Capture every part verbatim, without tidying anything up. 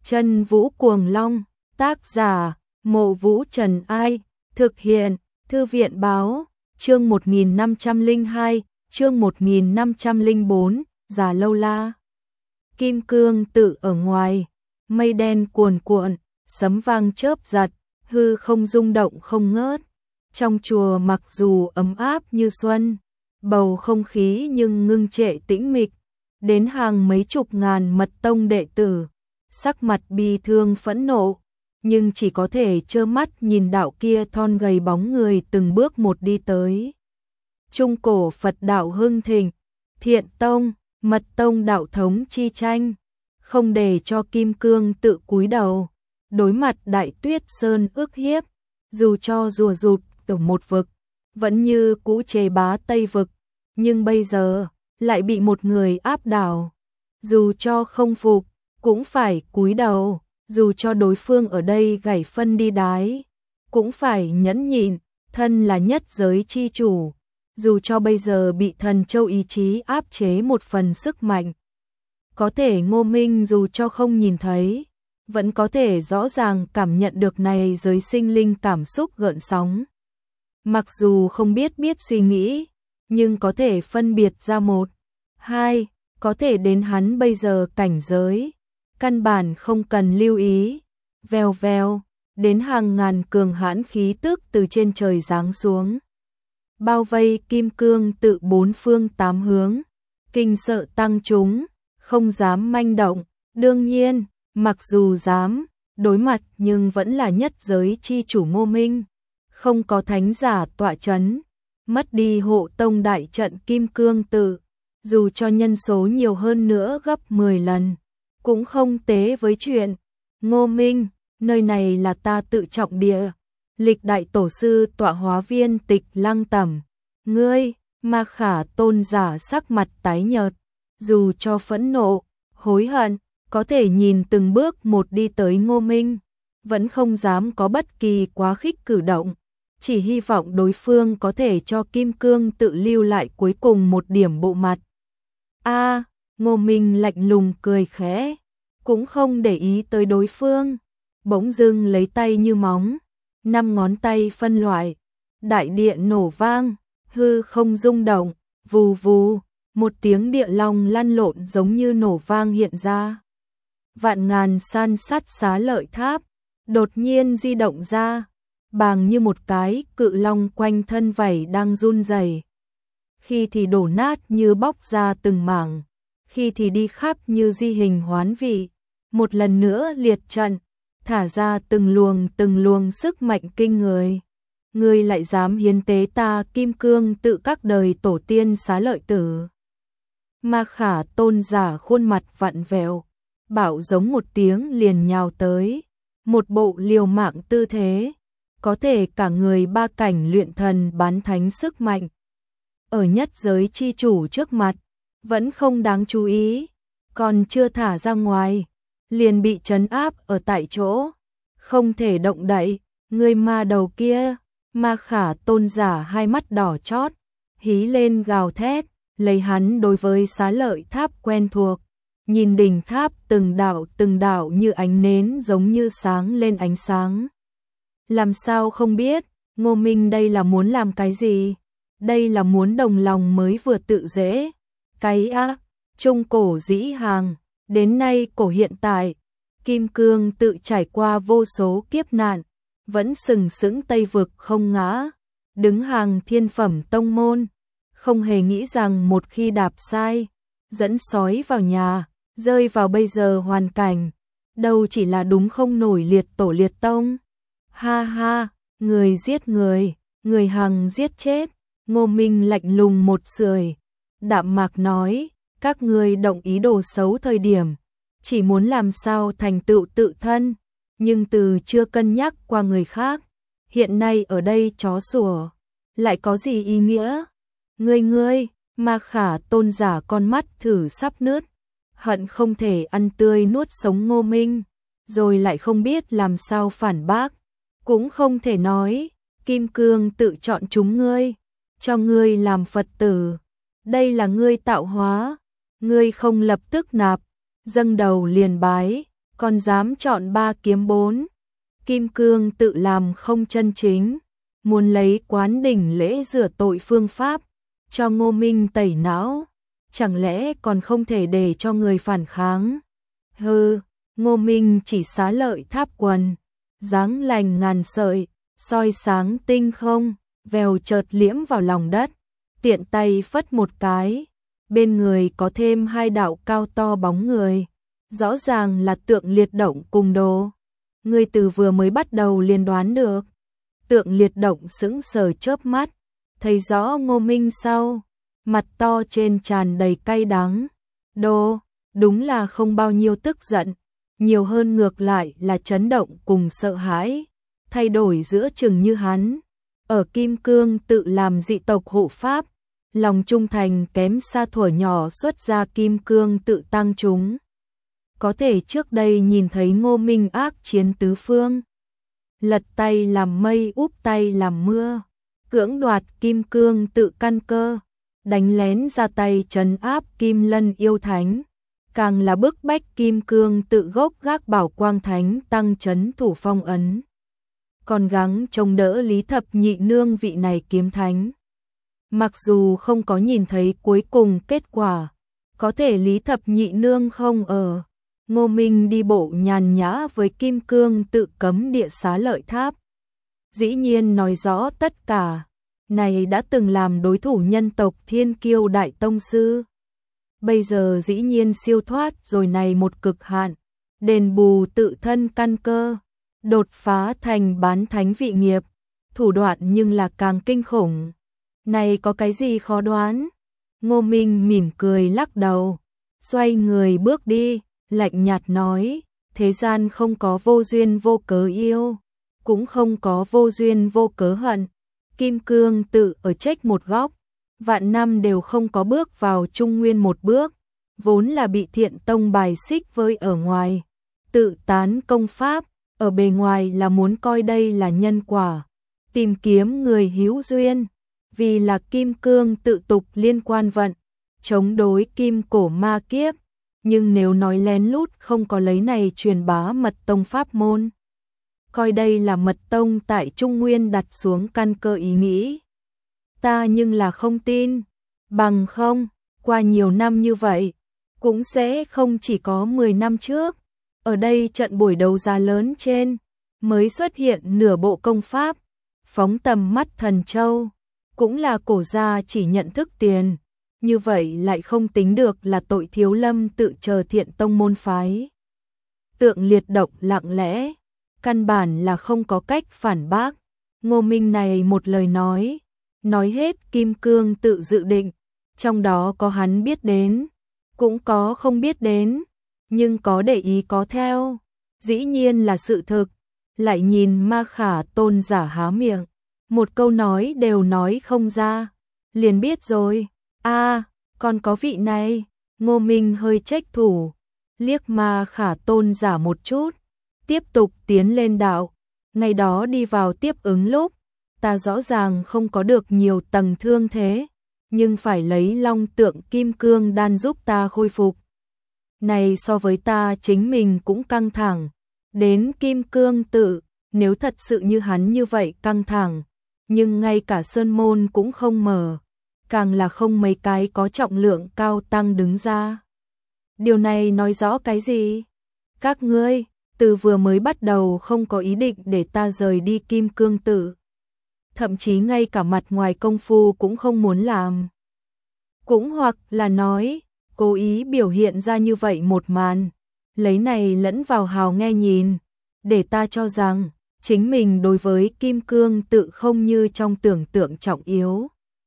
Chân Vũ Cuồng Long, tác giả, Mộ Vũ Trần Ai, thực hiện, Thư viện báo, chương một nghìn năm trăm lẻ hai, chương một nghìn năm trăm lẻ bốn, Già Lâu La. Kim cương tự ở ngoài, mây đen cuồn cuộn, sấm vang chớp giật, hư không rung động không ngớt. Trong chùa mặc dù ấm áp như xuân, bầu không khí nhưng ngưng trệ tĩnh mịch, đến hàng mấy chục ngàn mật tông đệ tử, sắc mặt bi thương phẫn nộ, nhưng chỉ có thể trơ mắt nhìn đạo kia thon gầy bóng người từng bước một đi tới. Trung cổ Phật đạo hưng thịnh, Thiện Tông, Mật Tông đạo thống chi tranh, không để cho Kim Cương tự cúi đầu, đối mặt Đại Tuyết Sơn ức hiếp, dù cho rùa rụt ở một vực, vẫn như cũ chế bá Tây vực, nhưng bây giờ lại bị một người áp đảo, dù cho không phục cũng phải cúi đầu, dù cho đối phương ở đây gảy phân đi đái, cũng phải nhẫn nhịn, thân là nhất giới chi chủ, dù cho bây giờ bị thần châu ý chí áp chế một phần sức mạnh. Có thể Ngô Minh dù cho không nhìn thấy, vẫn có thể rõ ràng cảm nhận được này giới sinh linh cảm xúc gợn sóng. Mặc dù không biết biết suy nghĩ, nhưng có thể phân biệt ra một, hai, có thể đến hắn bây giờ cảnh giới, căn bản không cần lưu ý, vèo vèo, đến hàng ngàn cường hãn khí tức từ trên trời giáng xuống. Bao vây Kim Cương tự bốn phương tám hướng, kinh sợ tăng chúng, không dám manh động, đương nhiên, mặc dù dám, đối mặt nhưng vẫn là nhất giới chi chủ Ngô Minh, không có thánh giả tọa chấn, mất đi hộ tông đại trận Kim Cương tự, dù cho nhân số nhiều hơn nữa gấp mười lần, cũng không tế với chuyện. Ngô Minh, nơi này là ta tự trọng địa, lịch đại tổ sư tọa hóa viên Tịch Lăng Tẩm, ngươi, Ma Khả tôn giả sắc mặt tái nhợt, dù cho phẫn nộ, hối hận, có thể nhìn từng bước một đi tới Ngô Minh, vẫn không dám có bất kỳ quá khích cử động, chỉ hy vọng đối phương có thể cho Kim Cương tự lưu lại cuối cùng một điểm bộ mặt. A, Ngô Minh lạnh lùng cười khẽ, cũng không để ý tới đối phương, bỗng dưng lấy tay như móng, năm ngón tay phân loại, đại địa nổ vang, hư không rung động, vù vù, một tiếng địa long lăn lộn giống như nổ vang hiện ra. Vạn ngàn san sắt xá lợi tháp, đột nhiên di động ra, bàng như một cái cự long quanh thân vảy đang run rẩy. Khi thì đổ nát như bóc ra từng mảng, khi thì đi khắp như di hình hoán vị, một lần nữa liệt trận, thả ra từng luồng từng luồng sức mạnh kinh người. Ngươi lại dám hiến tế ta Kim Cương tự các đời tổ tiên xá lợi tử. Ma Khả tôn giả khuôn mặt vặn vẹo, bảo giống một tiếng liền nhào tới, một bộ liều mạng tư thế, có thể cả người ba cảnh luyện thần bán thánh sức mạnh. Ở nhất giới chi chủ trước mặt, vẫn không đáng chú ý, còn chưa thả ra ngoài, liền bị trấn áp ở tại chỗ, không thể động đậy. Người ma đầu kia, Ma Khả tôn giả hai mắt đỏ chót, hí lên gào thét, lấy hắn đối với xá lợi tháp quen thuộc, nhìn đỉnh tháp từng đạo từng đạo như ánh nến giống như sáng lên ánh sáng. Làm sao không biết, Ngô Minh đây là muốn làm cái gì? Đây là muốn đồng lòng mới vừa tự dễ. Cái á, trung cổ dĩ hàng, đến nay cổ hiện tại, Kim Cương tự trải qua vô số kiếp nạn, vẫn sừng sững Tây vực không ngã, đứng hàng thiên phẩm tông môn, không hề nghĩ rằng một khi đạp sai, dẫn sói vào nhà, rơi vào bây giờ hoàn cảnh, đâu chỉ là đúng không nổi liệt tổ liệt tông. Ha ha, người giết người, người hằng giết chết. Ngô Minh lạnh lùng một sưởi, đạm mạc nói, các ngươi động ý đồ xấu thời điểm, chỉ muốn làm sao thành tựu tự thân, nhưng từ chưa cân nhắc qua người khác, hiện nay ở đây chó sủa, lại có gì ý nghĩa? Ngươi ngươi, Ma Khả tôn giả con mắt thử sắp nứt, hận không thể ăn tươi nuốt sống Ngô Minh, rồi lại không biết làm sao phản bác, cũng không thể nói, Kim Cương tự chọn chúng ngươi, cho ngươi làm Phật tử, đây là ngươi tạo hóa, ngươi không lập tức nạp, dâng đầu liền bái, còn dám chọn ba kiếm bốn. Kim Cương tự làm không chân chính, muốn lấy Quán Đỉnh lễ rửa tội phương pháp, cho Ngô Minh tẩy não, chẳng lẽ còn không thể để cho người phản kháng. Hừ, Ngô Minh chỉ xá lợi tháp quần, dáng lành ngàn sợi, soi sáng tinh không, vèo chợt liễm vào lòng đất, tiện tay phất một cái, bên người có thêm hai đạo cao to bóng người, rõ ràng là Tượng Liệt Động cùng Đồ. Người từ vừa mới bắt đầu liền đoán được. Tượng Liệt Động sững sờ chớp mắt, thấy rõ Ngô Minh sau, mặt to trên tràn đầy cay đắng. Đồ, đúng là không bao nhiêu tức giận, nhiều hơn ngược lại là chấn động cùng sợ hãi, thay đổi giữa chừng như hắn. Ở Kim Cương tự làm dị tộc hộ pháp, lòng trung thành kém xa thuở nhỏ xuất ra Kim Cương tự tăng chúng. Có thể trước đây nhìn thấy Ngô Minh ác chiến tứ phương, lật tay làm mây úp tay làm mưa, cưỡng đoạt Kim Cương tự căn cơ, đánh lén ra tay trấn áp Kim Lân yêu thánh, càng là bức bách Kim Cương tự gốc gác bảo quang thánh tăng trấn thủ phong ấn, còn gắng chống đỡ Lý Thập Nhị Nương vị này kiếm thánh. Mặc dù không có nhìn thấy cuối cùng kết quả, có thể Lý Thập Nhị Nương không ở, Ngô Minh đi bộ nhàn nhã với Kim Cương tự cấm địa xá lợi tháp. Dĩ nhiên nói rõ tất cả, này đã từng làm đối thủ nhân tộc Thiên Kiêu Đại Tông Sư. Bây giờ dĩ nhiên siêu thoát rồi này một cực hạn, đền bù tự thân căn cơ, đột phá thành bán thánh vị nghiệp, thủ đoạn nhưng là càng kinh khủng. Này có cái gì khó đoán? Ngô Minh mỉm cười lắc đầu, xoay người bước đi, lạnh nhạt nói, thế gian không có vô duyên vô cớ yêu, cũng không có vô duyên vô cớ hận. Kim Cương tự ở trách một góc, vạn năm đều không có bước vào Trung Nguyên một bước, vốn là bị Thiện Tông bài xích với ở ngoài, tự tán công pháp, ở bề ngoài là muốn coi đây là nhân quả, tìm kiếm người hữu duyên, vì là Kim Cương tự tục liên quan vận, chống đối Kim Cổ ma kiếp, nhưng nếu nói lén lút không có lấy này truyền bá mật tông pháp môn, coi đây là mật tông tại Trung Nguyên đặt xuống căn cơ ý nghĩ. Ta nhưng là không tin, bằng không, qua nhiều năm như vậy, cũng sẽ không chỉ có mười năm trước, ở đây trận buổi đấu giá lớn trên, mới xuất hiện nửa bộ công pháp, phóng tầm mắt thần châu, cũng là cổ gia chỉ nhận thức tiền, như vậy lại không tính được là tội thiếu lâm tự chờ Thiện Tông môn phái. Tượng Liệt Động lặng lẽ, căn bản là không có cách phản bác. Ngô Minh này một lời nói, nói hết Kim Cương tự dự định, trong đó có hắn biết đến, cũng có không biết đến, nhưng có để ý có theo, dĩ nhiên là sự thực. Lại nhìn Ma Khả Tôn giả há miệng, một câu nói đều nói không ra, liền biết rồi. A, à, còn có vị này. Ngô Minh hơi trách thủ, liếc Ma Khả Tôn giả một chút, tiếp tục tiến lên đạo. Ngày đó đi vào tiếp ứng lúc, ta rõ ràng không có được nhiều tầng thương thế, nhưng phải lấy long tượng kim cương đan giúp ta khôi phục. Này so với ta chính mình cũng căng thẳng, đến Kim Cương tự, nếu thật sự như hắn như vậy căng thẳng, nhưng ngay cả sơn môn cũng không mở, càng là không mấy cái có trọng lượng cao tăng đứng ra. Điều này nói rõ cái gì? Các ngươi, từ vừa mới bắt đầu không có ý định để ta rời đi Kim Cương tự. Thậm chí ngay cả mặt ngoài công phu cũng không muốn làm. Cũng hoặc là nói, cố ý biểu hiện ra như vậy một màn, lấy này lẫn vào hào nghe nhìn, để ta cho rằng, chính mình đối với Kim Cương tự không như trong tưởng tượng trọng yếu.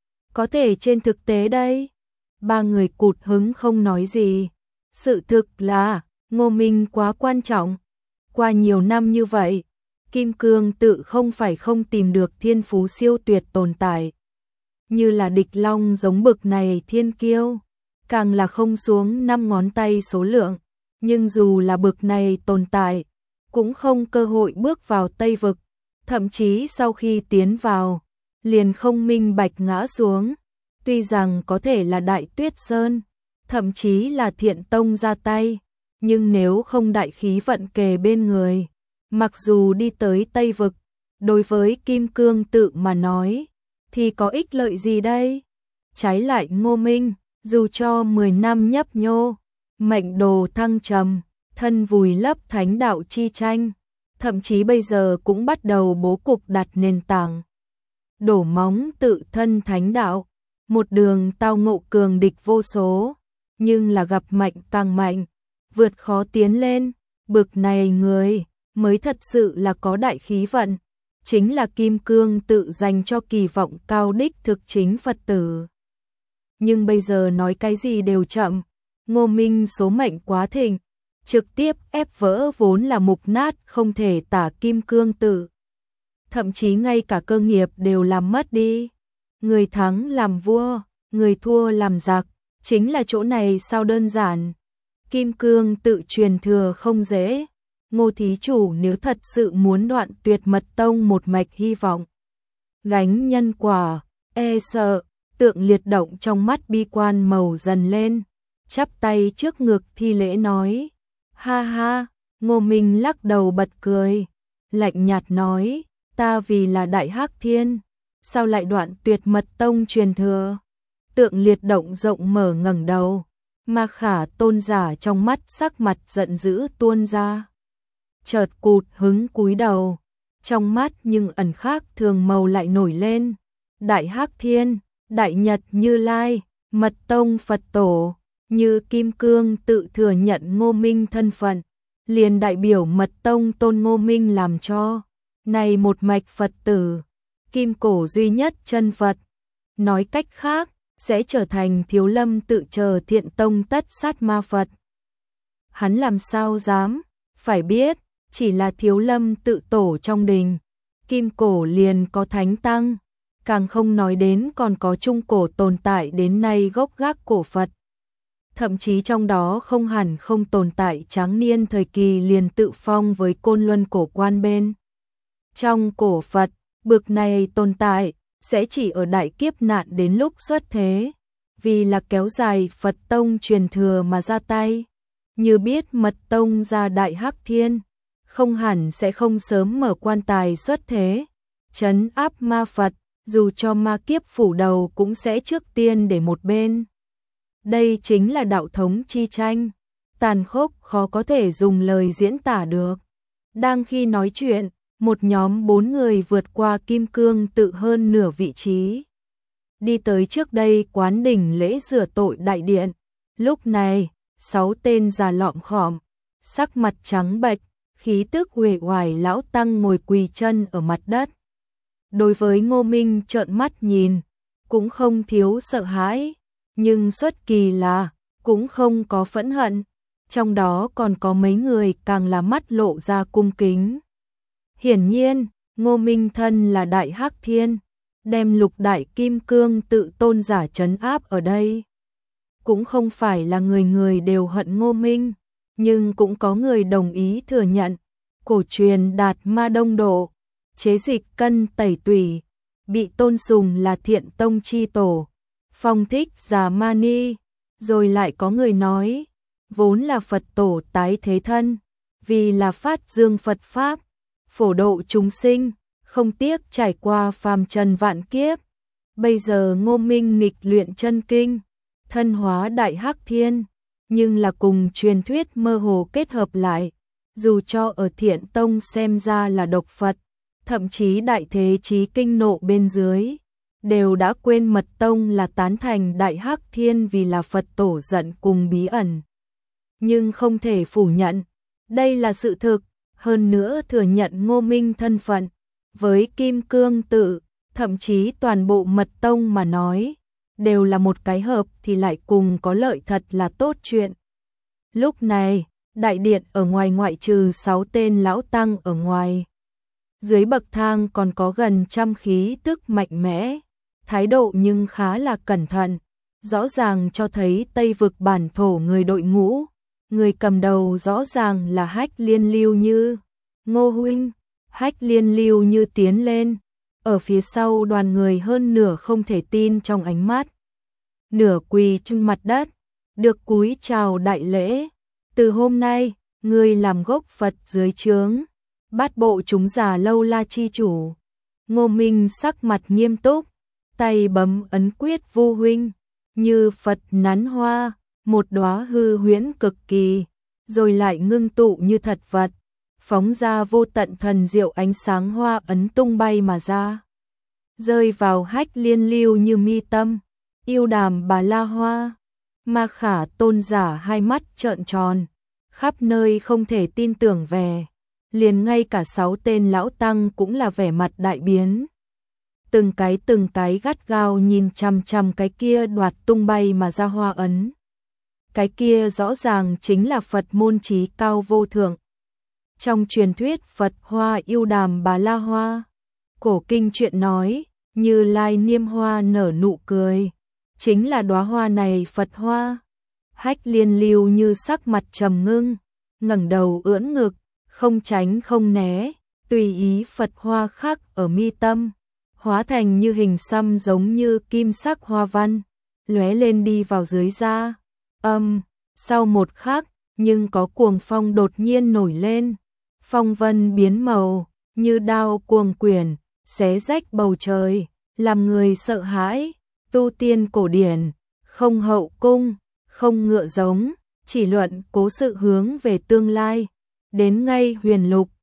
Có thể trên thực tế đây, ba người cụt hứng không nói gì. Sự thực là, Ngô Minh quá quan trọng. Qua nhiều năm như vậy, Kim Cương tự không phải không tìm được thiên phú siêu tuyệt tồn tại. Như là địch long giống bực này thiên kiêu, càng là không xuống năm ngón tay số lượng. Nhưng dù là bực này tồn tại, cũng không cơ hội bước vào Tây Vực. Thậm chí sau khi tiến vào, liền không minh bạch ngã xuống. Tuy rằng có thể là Đại Tuyết Sơn, thậm chí là Thiện Tông ra tay, nhưng nếu không đại khí vận kề bên người, mặc dù đi tới Tây Vực, đối với Kim Cương Tự mà nói, thì có ích lợi gì đây? Trái lại Ngô Minh, dù cho mười năm nhấp nhô, mệnh đồ thăng trầm, thân vùi lấp thánh đạo chi tranh, thậm chí bây giờ cũng bắt đầu bố cục đặt nền tảng, đổ móng tự thân thánh đạo, một đường tao ngộ cường địch vô số, nhưng là gặp mạnh càng mạnh, vượt khó tiến lên, bực này người mới thật sự là có đại khí vận, chính là Kim Cương Tự dành cho kỳ vọng cao đích thực chính Phật tử. Nhưng bây giờ nói cái gì đều chậm, Ngô Minh số mệnh quá thịnh, trực tiếp ép vỡ vốn là mục nát không thể tả Kim Cương Tự. Thậm chí ngay cả cơ nghiệp đều làm mất đi. Người thắng làm vua, người thua làm giặc, chính là chỗ này sao đơn giản. Kim Cương Tự truyền thừa không dễ. Ngô thí chủ nếu thật sự muốn đoạn tuyệt mật tông một mạch hy vọng, gánh nhân quả, e sợ, Tượng Liệt động trong mắt bi quan màu dần lên, chắp tay trước ngực thi lễ nói, ha ha, Ngô Minh lắc đầu bật cười, lạnh nhạt nói, ta vì là Đại Hắc Thiên, sao lại đoạn tuyệt mật tông truyền thừa? Tượng Liệt động rộng mở ngẩng đầu, Ma Khả tôn giả trong mắt sắc mặt giận dữ tuôn ra. Chợt cụt hứng cúi đầu, trong mắt nhưng ẩn khác thường màu lại nổi lên. Đại Hắc Thiên, Đại Nhật Như Lai, Mật Tông Phật Tổ, như Kim Cương Tự thừa nhận Ngô Minh thân phận, liền đại biểu Mật Tông tôn Ngô Minh làm cho. Này một mạch Phật tử, kim cổ duy nhất chân Phật. Nói cách khác, sẽ trở thành Thiếu Lâm Tự chờ Thiện Tông tất sát ma Phật. Hắn làm sao dám, phải biết, chỉ là Thiếu Lâm Tự tổ trong đình, kim cổ liền có thánh tăng, càng không nói đến còn có trung cổ tồn tại đến nay gốc gác cổ Phật. Thậm chí trong đó không hẳn không tồn tại tráng niên thời kỳ liền tự phong với Côn Luân cổ quan bên. Trong cổ Phật, bực này tồn tại, sẽ chỉ ở đại kiếp nạn đến lúc xuất thế, vì là kéo dài Phật Tông truyền thừa mà ra tay. Như biết Mật Tông ra Đại Hắc Thiên, không hẳn sẽ không sớm mở quan tài xuất thế, trấn áp ma Phật, dù cho ma kiếp phủ đầu cũng sẽ trước tiên để một bên. Đây chính là đạo thống chi tranh, tàn khốc khó có thể dùng lời diễn tả được. Đang khi nói chuyện, một nhóm bốn người vượt qua Kim Cương Tự hơn nửa vị trí, đi tới trước đây quán đỉnh lễ rửa tội đại điện. Lúc này, sáu tên già lọm khọm, sắc mặt trắng bệch, khí tức uể oải lão tăng ngồi quỳ chân ở mặt đất. Đối với Ngô Minh trợn mắt nhìn, cũng không thiếu sợ hãi, nhưng xuất kỳ là cũng không có phẫn hận, trong đó còn có mấy người càng là mắt lộ ra cung kính. Hiển nhiên, Ngô Minh thân là Đại Hắc Thiên, đem lục đại Kim Cương Tự tôn giả trấn áp ở đây. Cũng không phải là người người đều hận Ngô Minh, nhưng cũng có người đồng ý thừa nhận. Cổ truyền đạt ma đông độ, chế dịch cân tẩy tủy, bị tôn sùng là Thiện Tông chi tổ, phong thích già ma ni. Rồi lại có người nói, vốn là Phật tổ tái thế thân, vì là phát dương Phật Pháp, phổ độ chúng sinh, không tiếc trải qua phàm trần vạn kiếp. Bây giờ Ngô Minh nghịch luyện chân kinh, thân hóa Đại Hắc Thiên, nhưng là cùng truyền thuyết mơ hồ kết hợp lại, dù cho ở Thiện Tông xem ra là độc Phật, thậm chí đại thế chí kinh nộ bên dưới, đều đã quên Mật Tông là tán thành Đại Hắc Thiên vì là Phật tổ giận cùng bí ẩn. Nhưng không thể phủ nhận, đây là sự thực, hơn nữa thừa nhận Ngô Minh thân phận, với Kim Cương Tự, thậm chí toàn bộ Mật Tông mà nói, đều là một cái hợp thì lại cùng có lợi thật là tốt chuyện. Lúc này, đại điện ở ngoài ngoại trừ sáu tên lão tăng ở ngoài, dưới bậc thang còn có gần trăm khí tức mạnh mẽ, thái độ nhưng khá là cẩn thận, rõ ràng cho thấy Tây Vực bản thổ người đội ngũ, người cầm đầu rõ ràng là Hách Liên Lưu Như. Ngô huynh, Hách Liên Lưu Như tiến lên, ở phía sau đoàn người hơn nửa không thể tin trong ánh mắt, nửa quỳ trên mặt đất, được cúi chào đại lễ. Từ hôm nay, ngươi làm gốc Phật dưới trướng, bát bộ chúng già lâu la chi chủ. Ngô Minh sắc mặt nghiêm túc, tay bấm ấn quyết vu huynh, như Phật nắn hoa, một đóa hư huyễn cực kỳ, rồi lại ngưng tụ như thật vật, phóng ra vô tận thần diệu ánh sáng hoa ấn tung bay mà ra, rơi vào hách liên lưu như mi tâm, yêu đàm bà la hoa. Ma Khả tôn giả hai mắt trợn tròn, khắp nơi không thể tin tưởng về, liền ngay cả sáu tên lão tăng cũng là vẻ mặt đại biến. Từng cái từng cái gắt gao nhìn chằm chằm cái kia đoạt tung bay mà ra hoa ấn. Cái kia rõ ràng chính là Phật môn trí cao vô thượng. Trong truyền thuyết Phật hoa yêu đàm bà la hoa, cổ kinh truyện nói, Như Lai niêm hoa nở nụ cười, chính là đóa hoa này Phật hoa. Hách liên lưu như sắc mặt trầm ngưng, ngẩng đầu ưỡn ngực, không tránh không né, tùy ý Phật hoa khắc ở mi tâm, hóa thành như hình xăm giống như kim sắc hoa văn, lóe lên đi vào dưới da. Âm, sau một khắc, nhưng có cuồng phong đột nhiên nổi lên, phong vân biến màu, như đao cuồng quyển, xé rách bầu trời, làm người sợ hãi. Tu tiên cổ điển, không hậu cung, không ngựa giống, chỉ luận cố sự hướng về tương lai, đến ngay huyền lục,